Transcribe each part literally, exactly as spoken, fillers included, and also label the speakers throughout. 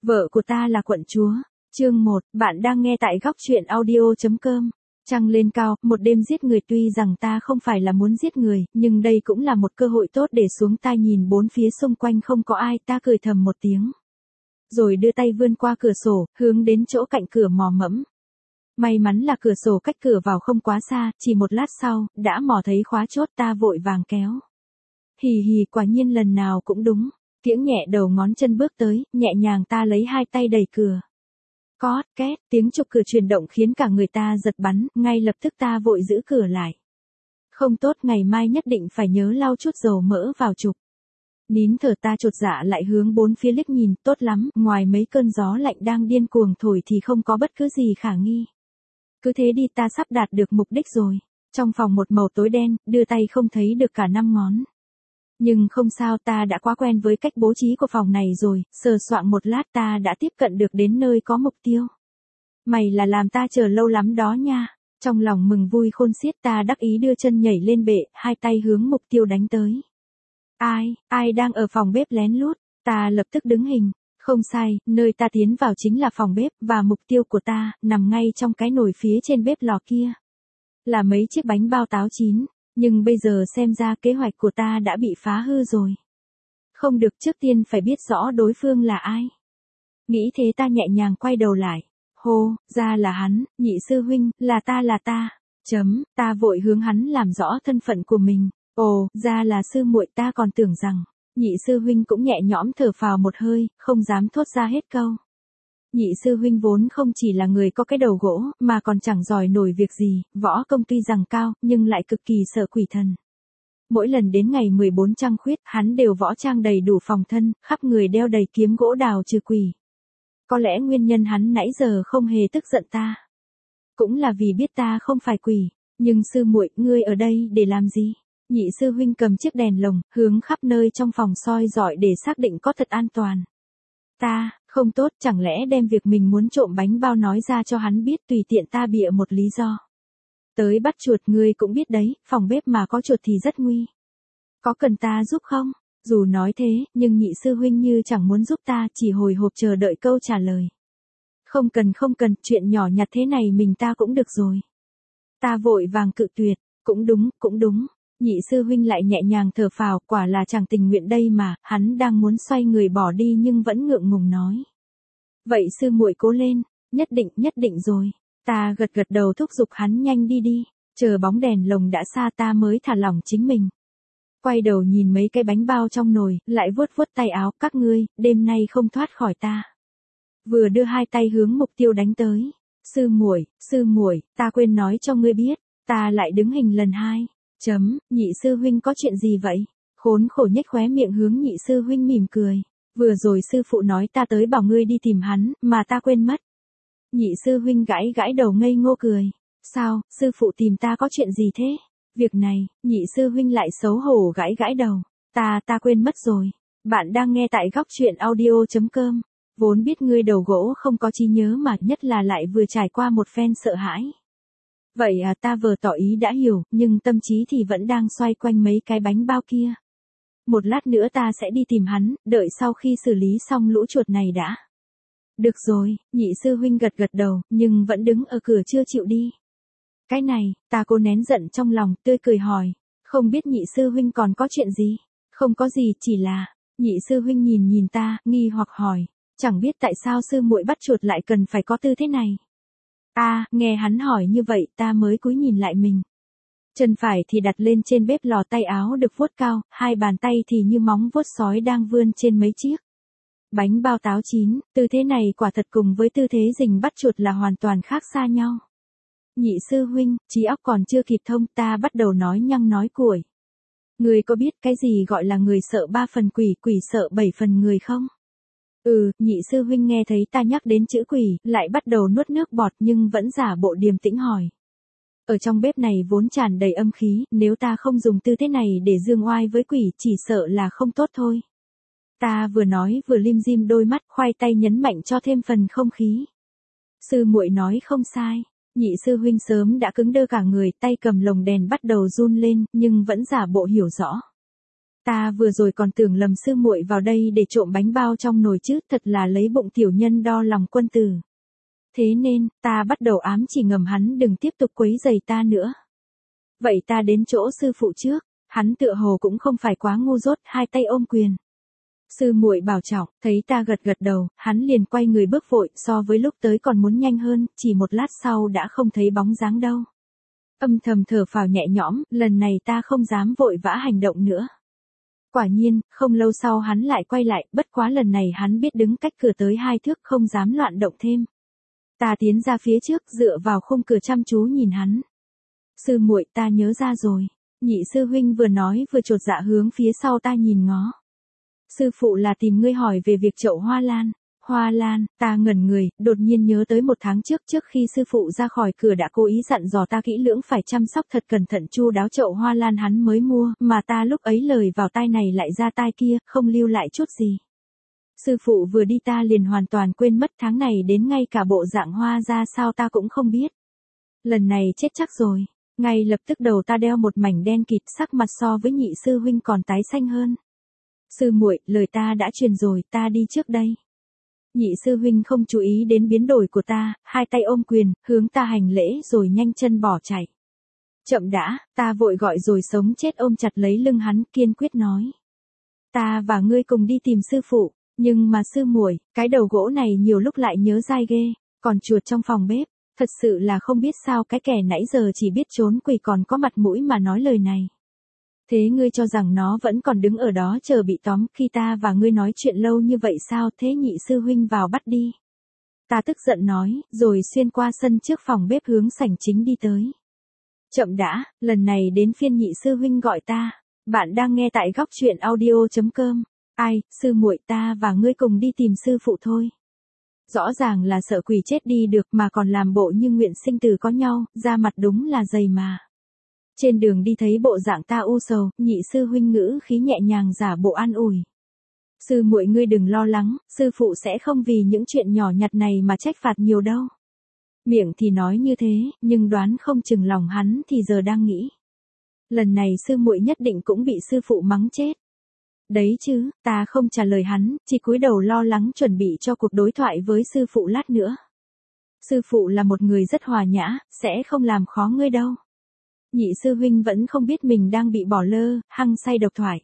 Speaker 1: Vợ của ta là quận chúa. Chương một, bạn đang nghe tại góc truyện audio.com. Trăng lên cao, một đêm giết người, tuy rằng ta không phải là muốn giết người, nhưng đây cũng là một cơ hội tốt để xuống tai nhìn bốn phía xung quanh không có ai, ta cười thầm một tiếng. Rồi đưa tay vươn qua cửa sổ, hướng đến chỗ cạnh cửa mò mẫm. May mắn là cửa sổ cách cửa vào không quá xa, chỉ một lát sau, đã mò thấy khóa chốt, ta vội vàng kéo. Hì hì, quả nhiên lần nào cũng đúng. Kiễng nhẹ đầu ngón chân bước tới, nhẹ nhàng ta lấy hai tay đẩy cửa. Cót két, tiếng chụp cửa chuyển động khiến cả người ta giật bắn, ngay lập tức ta vội giữ cửa lại. Không tốt, ngày mai nhất định phải nhớ lau chút dầu mỡ vào chụp. Nín thở ta chột dạ lại hướng bốn phía liếc nhìn, tốt lắm, ngoài mấy cơn gió lạnh đang điên cuồng thổi thì không có bất cứ gì khả nghi. Cứ thế đi, ta sắp đạt được mục đích rồi. Trong phòng một màu tối đen, đưa tay không thấy được cả năm ngón. Nhưng không sao, ta đã quá quen với cách bố trí của phòng này rồi, sờ soạng một lát ta đã tiếp cận được đến nơi có mục tiêu. Mày là làm ta chờ lâu lắm đó nha. Trong lòng mừng vui khôn xiết ta đắc ý đưa chân nhảy lên bệ, hai tay hướng mục tiêu đánh tới. Ai, ai đang ở phòng bếp lén lút, ta lập tức đứng hình. Không sai, nơi ta tiến vào chính là phòng bếp, và mục tiêu của ta, nằm ngay trong cái nồi phía trên bếp lò kia. Là mấy chiếc bánh bao táo chín. Nhưng bây giờ xem ra kế hoạch của ta đã bị phá hư rồi. Không được, trước tiên phải biết rõ đối phương là ai. Nghĩ thế ta nhẹ nhàng quay đầu lại. Hô, ra là hắn, nhị sư huynh, là ta là ta. Chấm, ta vội hướng hắn làm rõ thân phận của mình. Ồ, ra là sư muội, ta còn tưởng rằng. Nhị sư huynh cũng nhẹ nhõm thở phào một hơi, không dám thốt ra hết câu. Nhị sư huynh vốn không chỉ là người có cái đầu gỗ, mà còn chẳng giỏi nổi việc gì, võ công tuy rằng cao, nhưng lại cực kỳ sợ quỷ thần. Mỗi lần đến ngày mười bốn trăng khuyết, hắn đều võ trang đầy đủ phòng thân, khắp người đeo đầy kiếm gỗ đào trừ quỷ. Có lẽ nguyên nhân hắn nãy giờ không hề tức giận ta. Cũng là vì biết ta không phải quỷ, nhưng sư muội, ngươi ở đây để làm gì? Nhị sư huynh cầm chiếc đèn lồng, hướng khắp nơi trong phòng soi dọi để xác định có thật an toàn. Ta, không tốt, chẳng lẽ đem việc mình muốn trộm bánh bao nói ra cho hắn biết, tùy tiện ta bịa một lý do. Tới bắt chuột, ngươi cũng biết đấy, phòng bếp mà có chuột thì rất nguy. Có cần ta giúp không? Dù nói thế, nhưng nhị sư huynh như chẳng muốn giúp ta, chỉ hồi hộp chờ đợi câu trả lời. Không cần không cần, chuyện nhỏ nhặt thế này mình ta cũng được rồi. Ta vội vàng cự tuyệt, cũng đúng, cũng đúng. Nhị sư huynh lại nhẹ nhàng thở phào, quả là chàng tình nguyện đây mà, hắn đang muốn xoay người bỏ đi nhưng vẫn ngượng ngùng nói. Vậy sư muội cố lên, nhất định, nhất định rồi. Ta gật gật đầu thúc giục hắn nhanh đi đi, chờ bóng đèn lồng đã xa ta mới thả lỏng chính mình. Quay đầu nhìn mấy cái bánh bao trong nồi, lại vuốt vuốt tay áo, các ngươi, đêm nay không thoát khỏi ta. Vừa đưa hai tay hướng mục tiêu đánh tới. Sư muội, sư muội, ta quên nói cho ngươi biết, ta lại đứng hình lần hai. Chấm, nhị sư huynh có chuyện gì vậy? Khốn khổ nhếch khóe miệng hướng nhị sư huynh mỉm cười. Vừa rồi sư phụ nói ta tới bảo ngươi đi tìm hắn, mà ta quên mất. Nhị sư huynh gãi gãi đầu ngây ngô cười. Sao, sư phụ tìm ta có chuyện gì thế? Việc này, nhị sư huynh lại xấu hổ gãi gãi đầu. Ta, ta quên mất rồi. Bạn đang nghe tại góc truyện audio.com. Vốn biết ngươi đầu gỗ không có trí nhớ mà, nhất là lại vừa trải qua một phen sợ hãi. Vậy à, ta vừa tỏ ý đã hiểu, nhưng tâm trí thì vẫn đang xoay quanh mấy cái bánh bao kia. Một lát nữa ta sẽ đi tìm hắn, đợi sau khi xử lý xong lũ chuột này đã. Được rồi, nhị sư huynh gật gật đầu, nhưng vẫn đứng ở cửa chưa chịu đi. Cái này, ta cố nén giận trong lòng, tươi cười hỏi. Không biết nhị sư huynh còn có chuyện gì? Không có gì, chỉ là, nhị sư huynh nhìn nhìn ta, nghi hoặc hỏi. Chẳng biết tại sao sư muội bắt chuột lại cần phải có tư thế này. À, nghe hắn hỏi như vậy, ta mới cúi nhìn lại mình. Chân phải thì đặt lên trên bếp lò, tay áo được vuốt cao, hai bàn tay thì như móng vuốt sói đang vươn trên mấy chiếc bánh bao táo chín, tư thế này quả thật cùng với tư thế rình bắt chuột là hoàn toàn khác xa nhau. Nhị sư huynh, trí óc còn chưa kịp thông, ta bắt đầu nói nhăng nói cuội. Người có biết cái gì gọi là người sợ ba phần quỷ, quỷ sợ bảy phần người không? Ừ, nhị sư huynh nghe thấy ta nhắc đến chữ quỷ, lại bắt đầu nuốt nước bọt nhưng vẫn giả bộ điềm tĩnh hỏi. Ở trong bếp này vốn tràn đầy âm khí, nếu ta không dùng tư thế này để dương oai với quỷ, chỉ sợ là không tốt thôi. Ta vừa nói vừa lim dim đôi mắt, khoai tay nhấn mạnh cho thêm phần không khí. Sư muội nói không sai, nhị sư huynh sớm đã cứng đơ cả người, tay cầm lồng đèn bắt đầu run lên, nhưng vẫn giả bộ hiểu rõ. Ta vừa rồi còn tưởng lầm sư muội vào đây để trộm bánh bao trong nồi chứ, thật là lấy bụng tiểu nhân đo lòng quân tử. Thế nên, ta bắt đầu ám chỉ ngầm hắn đừng tiếp tục quấy rầy ta nữa. Vậy ta đến chỗ sư phụ trước, hắn tựa hồ cũng không phải quá ngu dốt, hai tay ôm quyền. Sư muội bảo trọng, thấy ta gật gật đầu, hắn liền quay người bước vội, so với lúc tới còn muốn nhanh hơn, chỉ một lát sau đã không thấy bóng dáng đâu. Âm thầm thở phào nhẹ nhõm, lần này ta không dám vội vã hành động nữa. Quả nhiên, không lâu sau hắn lại quay lại, bất quá lần này hắn biết đứng cách cửa tới hai thước không dám loạn động thêm. Ta tiến ra phía trước dựa vào khung cửa chăm chú nhìn hắn. Sư muội, ta nhớ ra rồi. Nhị sư huynh vừa nói vừa chột dạ hướng phía sau ta nhìn ngó. Sư phụ là tìm ngươi hỏi về việc chậu hoa lan. Hoa lan, ta ngẩn người, đột nhiên nhớ tới một tháng trước trước khi sư phụ ra khỏi cửa đã cố ý dặn dò ta kỹ lưỡng phải chăm sóc thật cẩn thận chu đáo chậu hoa lan hắn mới mua, mà ta lúc ấy lời vào tai này lại ra tai kia, không lưu lại chút gì. Sư phụ vừa đi ta liền hoàn toàn quên mất, tháng này đến ngay cả bộ dạng hoa ra sao ta cũng không biết. Lần này chết chắc rồi, ngay lập tức đầu ta đeo một mảnh đen kịt, sắc mặt so với nhị sư huynh còn tái xanh hơn. Sư muội, lời ta đã truyền rồi, ta đi trước đây. Nhị sư huynh không chú ý đến biến đổi của ta, hai tay ôm quyền, hướng ta hành lễ rồi nhanh chân bỏ chạy. Chậm đã, ta vội gọi rồi sống chết ôm chặt lấy lưng hắn, kiên quyết nói. Ta và ngươi cùng đi tìm sư phụ, nhưng mà sư muội, cái đầu gỗ này nhiều lúc lại nhớ dai ghê, còn chuột trong phòng bếp, thật sự là không biết sao cái kẻ nãy giờ chỉ biết trốn quỷ còn có mặt mũi mà nói lời này. Thế ngươi cho rằng nó vẫn còn đứng ở đó chờ bị tóm khi ta và ngươi nói chuyện lâu như vậy sao, thế nhị sư huynh vào bắt đi. Ta tức giận nói, rồi xuyên qua sân trước phòng bếp hướng sảnh chính đi tới. Chậm đã, lần này đến phiên nhị sư huynh gọi ta. Bạn đang nghe tại góc truyện audio chấm com. Ai, sư muội, ta và ngươi cùng đi tìm sư phụ thôi. Rõ ràng là sợ quỷ chết đi được mà còn làm bộ như nguyện sinh tử có nhau, da mặt đúng là dày mà. Trên đường đi thấy bộ dạng ta u sầu, nhị sư huynh ngữ khí nhẹ nhàng giả bộ an ủi. Sư muội ngươi đừng lo lắng, sư phụ sẽ không vì những chuyện nhỏ nhặt này mà trách phạt nhiều đâu. Miệng thì nói như thế, nhưng đoán không chừng lòng hắn thì giờ đang nghĩ. Lần này sư muội nhất định cũng bị sư phụ mắng chết. Đấy chứ, ta không trả lời hắn, chỉ cúi đầu lo lắng chuẩn bị cho cuộc đối thoại với sư phụ lát nữa. Sư phụ là một người rất hòa nhã, sẽ không làm khó ngươi đâu. Nhị sư huynh vẫn không biết mình đang bị bỏ lơ, hăng say độc thoại.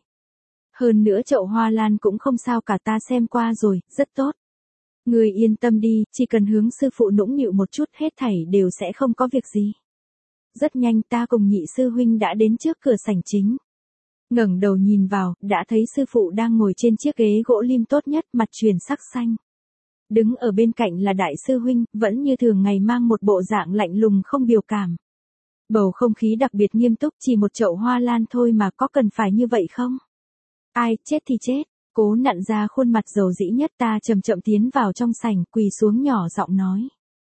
Speaker 1: Hơn nữa chậu hoa lan cũng không sao cả, ta xem qua rồi, rất tốt. Ngươi yên tâm đi, chỉ cần hướng sư phụ nũng nịu một chút hết thảy đều sẽ không có việc gì. Rất nhanh ta cùng nhị sư huynh đã đến trước cửa sảnh chính. Ngẩng đầu nhìn vào, đã thấy sư phụ đang ngồi trên chiếc ghế gỗ lim tốt nhất, mặt truyền sắc xanh. Đứng ở bên cạnh là đại sư huynh, vẫn như thường ngày mang một bộ dạng lạnh lùng không biểu cảm. Bầu không khí đặc biệt nghiêm túc, chỉ một chậu hoa lan thôi mà có cần phải như vậy không? Ai, chết thì chết, cố nặn ra khuôn mặt dầu dĩ nhất ta chậm chậm tiến vào trong sảnh, quỳ xuống nhỏ giọng nói.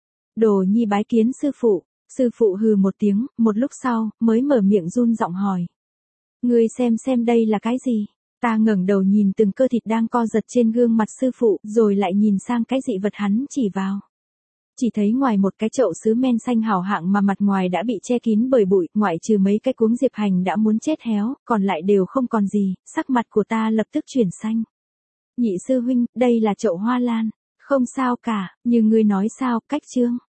Speaker 1: Đồ nhi bái kiến sư phụ, sư phụ hừ một tiếng, một lúc sau, mới mở miệng run giọng hỏi. Ngươi xem xem đây là cái gì? Ta ngẩng đầu nhìn từng cơ thịt đang co giật trên gương mặt sư phụ, rồi lại nhìn sang cái dị vật hắn chỉ vào. Chỉ thấy ngoài một cái chậu sứ men xanh hảo hạng mà mặt ngoài đã bị che kín bởi bụi, ngoại trừ mấy cái cuống diệp hành đã muốn chết héo, còn lại đều không còn gì, sắc mặt của ta lập tức chuyển xanh. Nhị sư huynh, đây là chậu hoa lan, không sao cả, như ngươi nói sao, cách chương.